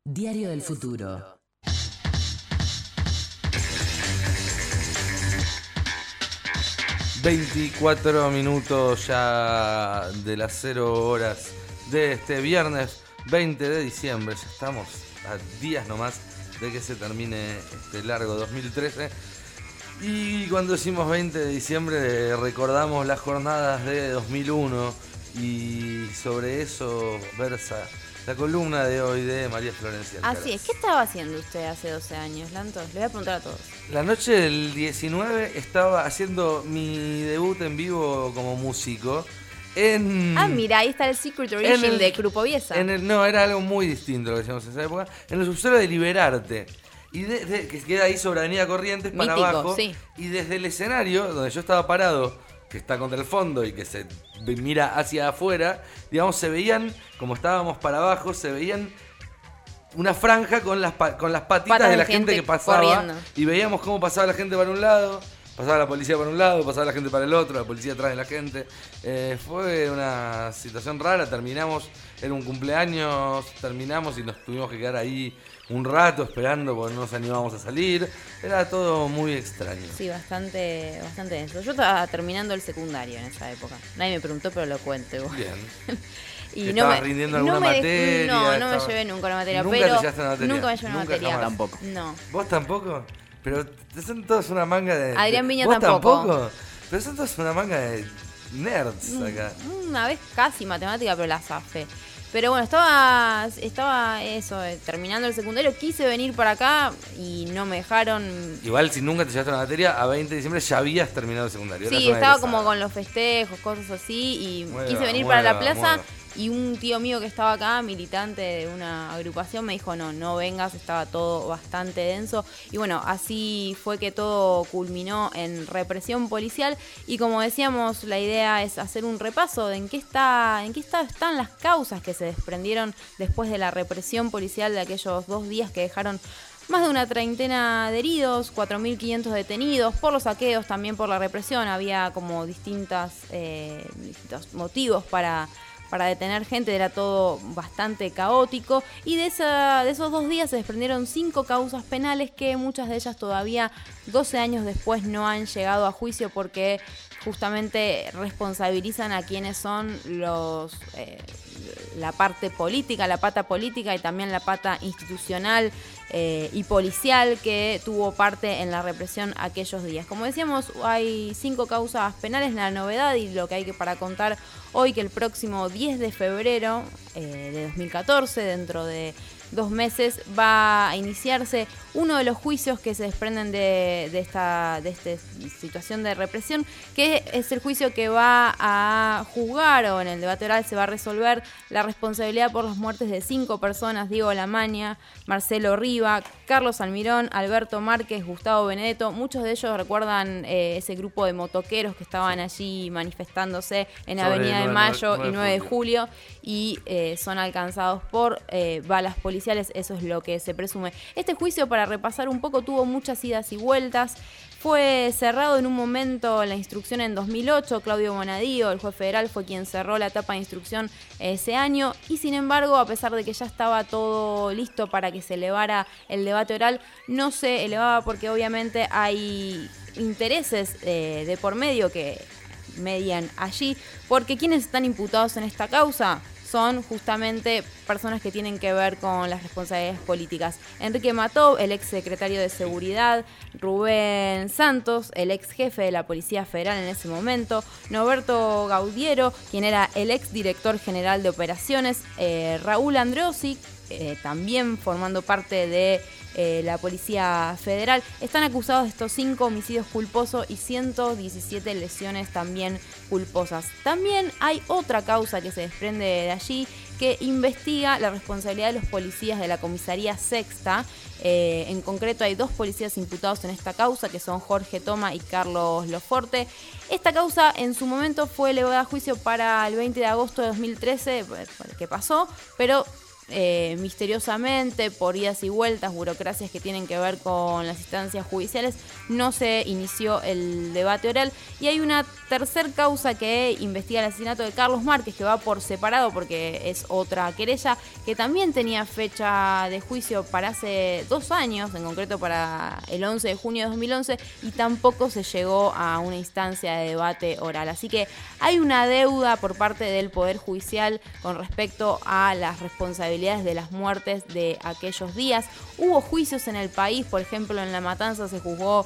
Diario del Futuro. ...24 ya de las 0 horas de este viernes 20 de diciembre. Ya estamos a días nomás de que se termine este largo 2013. Y cuando decimos 20 de diciembre recordamos las jornadas de 2001. Y sobre eso versa la columna de hoy de María Florencia Alcaraz. Así es. ¿Qué estaba haciendo usted hace 12 años, Lantos? Le voy a preguntar a todos. La noche del 19 estaba haciendo mi debut en vivo como músico en... Ah, mira, ahí está el Secret Origin de Grupo Viesa. No, era algo muy distinto lo que hacíamos en esa época. En el subsuelo de Liberarte. Y que queda ahí sobre Avenida Corrientes para Mítico, abajo. sí. Y desde el escenario, donde yo estaba parado, que está contra el fondo y que se mira hacia afuera, digamos, se veían, como estábamos para abajo, se veían una franja con las patitas de la gente que pasaba. Corriendo. Y veíamos cómo pasaba la gente para un lado, pasaba la policía para un lado, pasaba la gente para el otro, la policía atrás de la gente. Fue una situación rara, terminamos, era un cumpleaños, terminamos y nos tuvimos que quedar ahí un rato esperando porque no nos animábamos a salir. Era todo muy extraño. Sí, bastante denso. Yo estaba terminando el secundario en esa época. Nadie me preguntó, pero lo cuento igual. Bien. Y ¿Estabas rindiendo alguna materia? No me llevé nunca una materia. ¿Nunca pero te llevaste una materia? Nunca me llevé una ¿Nunca materia. jamás? Tampoco. No. ¿Vos tampoco? Pero son todos una manga de... Adrián Viña ¿Vos tampoco? Pero son todos una manga de nerds acá. Una vez casi matemática, pero la zafé. Pero bueno, estaba eso, terminando el secundario. Quise venir para acá y no me dejaron. Igual si nunca te llevaste una materia, a 20 de diciembre ya habías terminado el secundario. Sí, estaba como con los festejos, cosas así. Y quise venir para la plaza. Y un tío mío que estaba acá, militante de una agrupación, me dijo, no vengas, estaba todo bastante denso. Y bueno, así fue que todo culminó en represión policial. Y como decíamos, la idea es hacer un repaso de en qué estado están las causas que se desprendieron después de la represión policial de aquellos 2 días que dejaron más de una treintena de heridos, 4.500 detenidos, por los saqueos, también por la represión. Había como distintos motivos para detener gente, era todo bastante caótico. Y de esos 2 días se desprendieron 5 causas penales que muchas de ellas todavía 12 años después no han llegado a juicio porque justamente responsabilizan a quienes son la parte política, la pata política y también la pata institucional y policial que tuvo parte en la represión aquellos días. Como decíamos, hay 5 causas penales. La novedad y lo que hay para contar hoy, que el próximo 10 de febrero de 2014, dentro de 2 meses, va a iniciarse uno de los juicios que se desprenden de esta situación de represión, que es el juicio que va a juzgar, o en el debate oral se va a resolver, la responsabilidad por las muertes de 5 personas: Diego Lamaña, Marcelo Riva, Carlos Almirón, Alberto Márquez, Gustavo Benedetto. Muchos de ellos recuerdan ese grupo de motoqueros que estaban allí manifestándose en Avenida de Mayo y 9 de julio y son alcanzados por balas policiales. Eso es lo que se presume. Este juicio, para repasar un poco, tuvo muchas idas y vueltas. Fue cerrado en un momento la instrucción en 2008. Claudio Bonadío, el juez federal, fue quien cerró la etapa de instrucción ese año. Y sin embargo, a pesar de que ya estaba todo listo para que se elevara el debate oral, no se elevaba porque obviamente hay intereses de por medio que median allí. Porque quienes están imputados en esta causa son justamente personas que tienen que ver con las responsabilidades políticas. Enrique Matov, el ex secretario de Seguridad; Rubén Santos, el ex jefe de la Policía Federal en ese momento; Norberto Gaudiero, quien era el ex director general de operaciones; Raúl Andreossi, también formando parte de la Policía Federal. Están acusados de estos 5 homicidios culposos y 117 lesiones también culposas. También hay otra causa que se desprende de allí, que investiga la responsabilidad de los policías de la comisaría Sexta. En concreto hay 2 policías imputados en esta causa, que son Jorge Toma y Carlos Loforte. Esta causa en su momento fue elevada a juicio para el 20 de agosto de 2013, que pasó, pero misteriosamente, por idas y vueltas, burocracias que tienen que ver con las instancias judiciales, no se inició el debate oral. Y hay una tercer causa que investiga el asesinato de Carlos Márquez, que va por separado porque es otra querella, que también tenía fecha de juicio para hace 2 años, en concreto para el 11 de junio de 2011, y tampoco se llegó a una instancia de debate oral. Así que hay una deuda por parte del Poder Judicial con respecto a las responsabilidades de las muertes de aquellos días. Hubo juicios en el país, por ejemplo, en La Matanza se juzgó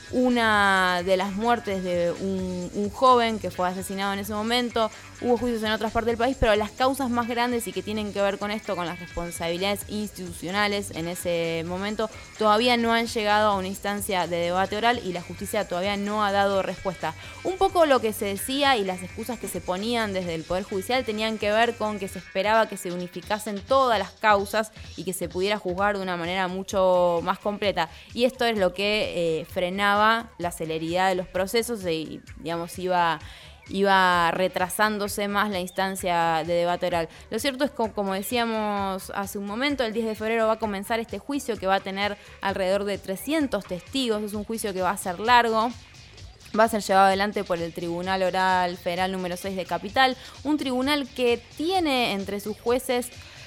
una de las muertes de un joven que fue asesinado en ese momento. Hubo juicios en otras partes del país, pero las causas más grandes y que tienen que ver con esto, con las responsabilidades institucionales en ese momento, todavía no han llegado a una instancia de debate oral y la justicia todavía no ha dado respuesta. Un poco lo que se decía y las excusas que se ponían desde el Poder Judicial tenían que ver con que se esperaba que se unificasen todas las causas y que se pudiera juzgar de una manera mucho más completa. Y esto es lo que frenaba la celeridad de los procesos y, digamos, iba retrasándose más la instancia de debate oral. Lo cierto es que, como decíamos hace un momento, el 10 de febrero va a comenzar este juicio que va a tener alrededor de 300 testigos. Es un juicio que va a ser largo. Va a ser llevado adelante por el Tribunal Oral Federal número 6 de Capital, un tribunal que tiene entre sus jueces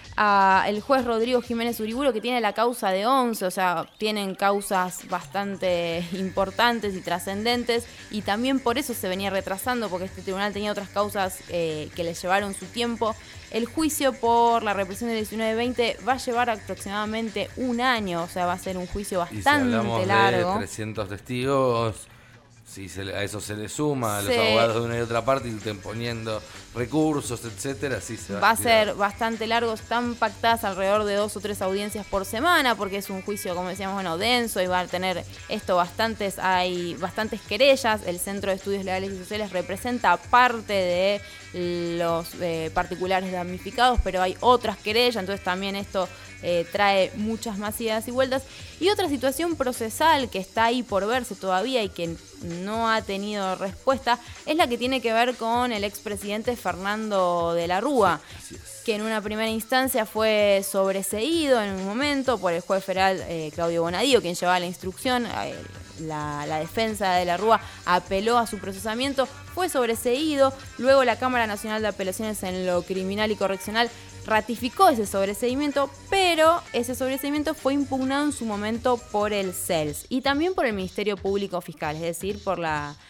el juez Rodrigo Jiménez Uriburu, que tiene la causa de 11, o sea, tienen causas bastante importantes y trascendentes, y también por eso se venía retrasando, porque este tribunal tenía otras causas que le llevaron su tiempo. El juicio por la represión del 19-20 va a llevar aproximadamente 1 año, o sea, va a ser un juicio bastante largo. De 300 testigos, si a eso se le suma a los abogados de una y otra parte, y poniendo recursos, etcétera, sí se va a ser bastante largo. Están pactadas alrededor de 2 o 3 audiencias por semana, porque es un juicio, como decíamos, bueno, denso, y va a tener hay bastantes querellas. El Centro de Estudios Legales y Sociales representa parte de los particulares damnificados, pero hay otras querellas, entonces también esto trae muchas más idas y vueltas. Y otra situación procesal que está ahí por verse todavía y que no ha tenido respuesta es la que tiene que ver con el expresidente Fernando de la Rúa, que en una primera instancia fue sobreseído en un momento por el juez federal Claudio Bonadío, quien llevaba la instrucción. La defensa de la Rúa apeló a su procesamiento, fue sobreseído. Luego la Cámara Nacional de Apelaciones en lo Criminal y Correccional ratificó ese sobreseimiento, pero ese sobreseimiento fue impugnado en su momento por el CELS y también por el Ministerio Público Fiscal, es decir, por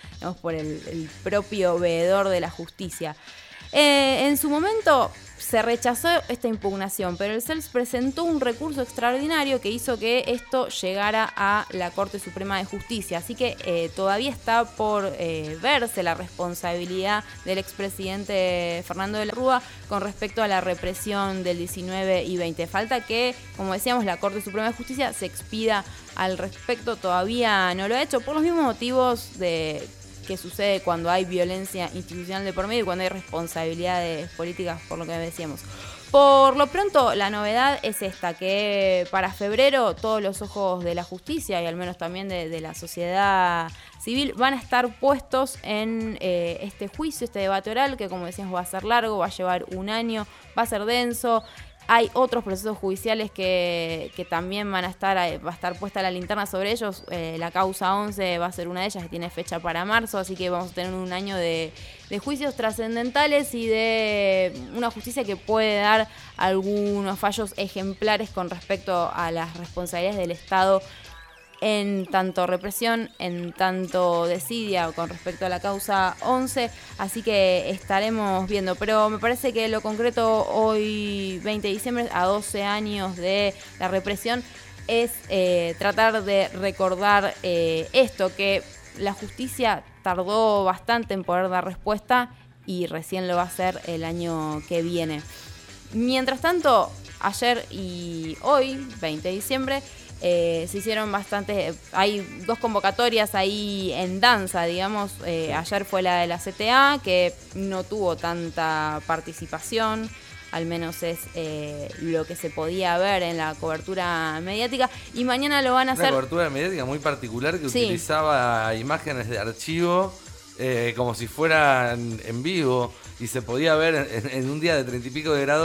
el propio veedor de la justicia. En su momento se rechazó esta impugnación, pero el CELS presentó un recurso extraordinario que hizo que esto llegara a la Corte Suprema de Justicia. Así que todavía está por verse la responsabilidad del expresidente Fernando de la Rúa con respecto a la represión del 19 y 20. Falta que, como decíamos, la Corte Suprema de Justicia se expida al respecto. Todavía no lo ha hecho por los mismos motivos que sucede cuando hay violencia institucional de por medio y cuando hay responsabilidades políticas, por lo que decíamos. Por lo pronto, la novedad es esta, que para febrero todos los ojos de la justicia y al menos también de la sociedad civil van a estar puestos en este juicio, este debate oral, que como decíamos va a ser largo, va a llevar 1 año, va a ser denso. Hay otros procesos judiciales que también va a estar puesta la linterna sobre ellos. La causa 11 va a ser una de ellas, que tiene fecha para marzo, así que vamos a tener 1 año de juicios trascendentales y de una justicia que puede dar algunos fallos ejemplares con respecto a las responsabilidades del Estado en tanto represión, en tanto desidia con respecto a la causa 11, así que estaremos viendo. Pero me parece que lo concreto hoy, 20 de diciembre, a 12 años de la represión, es tratar de recordar esto, que la justicia tardó bastante en poder dar respuesta y recién lo va a hacer el año que viene. Mientras tanto, ayer y hoy, 20 de diciembre, se hicieron hay 2 convocatorias ahí en danza, digamos. Ayer fue la de la CTA, que no tuvo tanta participación, al menos es lo que se podía ver en la cobertura mediática, y mañana lo van a hacer. Una cobertura mediática muy particular que utilizaba imágenes de archivo como si fueran en vivo, y se podía ver en un día de 30 y pico de grados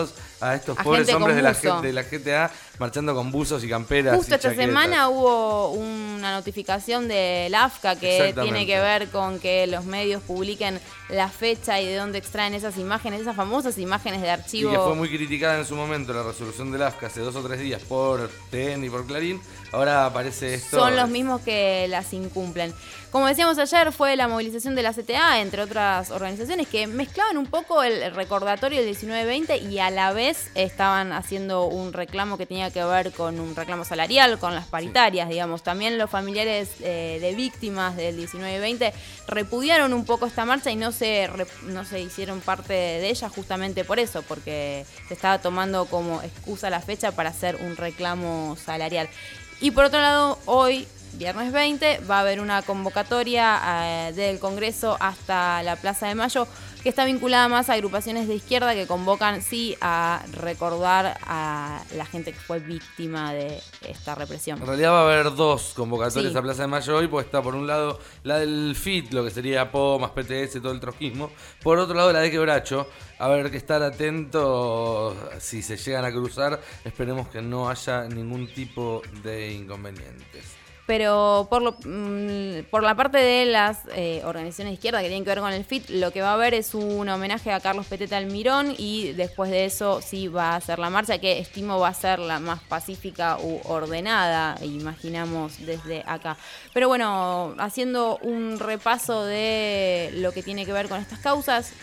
a estos a pobres gente con hombres buzo. de la GTA marchando con buzos y camperas. Justo y esta chaquetas. semana hubo una notificación del AFCA que Exactamente. tiene que ver con que los medios publiquen la fecha y de dónde extraen esas imágenes, esas famosas imágenes de Y archivo. que fue muy criticada en su momento la resolución del AFCA hace 2 o 3 días por TN y por Clarín. Ahora aparece esto. Son los mismos que las incumplen. Como decíamos ayer, fue la movilización de la CTA, entre otras organizaciones, que mezclaban un poco el recordatorio del 19-20 y a la vez estaban haciendo un reclamo que tenía que ver con un reclamo salarial, con las paritarias, digamos. También los familiares de víctimas del 19-20 repudiaron un poco esta marcha y no se hicieron parte de ella justamente por eso, porque se estaba tomando como excusa la fecha para hacer un reclamo salarial. Y por otro lado, hoy, viernes 20, va a haber una convocatoria del Congreso hasta la Plaza de Mayo, que está vinculada más a agrupaciones de izquierda que convocan, sí, a recordar a la gente que fue víctima de esta represión. En realidad va a haber 2 convocatorias Sí. a Plaza de Mayo hoy, pues está por un lado la del FIT, lo que sería PO más PTS, todo el trotskismo. Por otro lado la de Quebracho. A ver, que estar atentos si se llegan a cruzar. Esperemos que no haya ningún tipo de inconvenientes. Pero por la parte de las organizaciones de izquierda que tienen que ver con el FIT, lo que va a haber es un homenaje a Carlos Petete Almirón y después de eso sí va a ser la marcha, que estimo va a ser la más pacífica u ordenada, imaginamos desde acá. Pero bueno, haciendo un repaso de lo que tiene que ver con estas causas,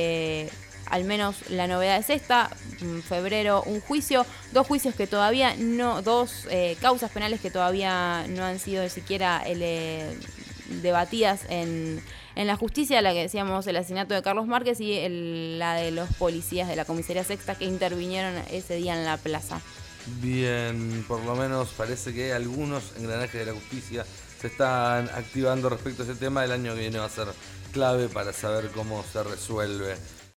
al menos la novedad es esta: en febrero un juicio, 2 juicios que todavía no, 2 causas penales que todavía no han sido siquiera debatidas en la justicia, la que decíamos el asesinato de Carlos Márquez y la de los policías de la comisaría sexta que intervinieron ese día en la plaza. Bien, por lo menos parece que algunos engranajes de la justicia se están activando respecto a ese tema. El año que viene va a ser clave para saber cómo se resuelve.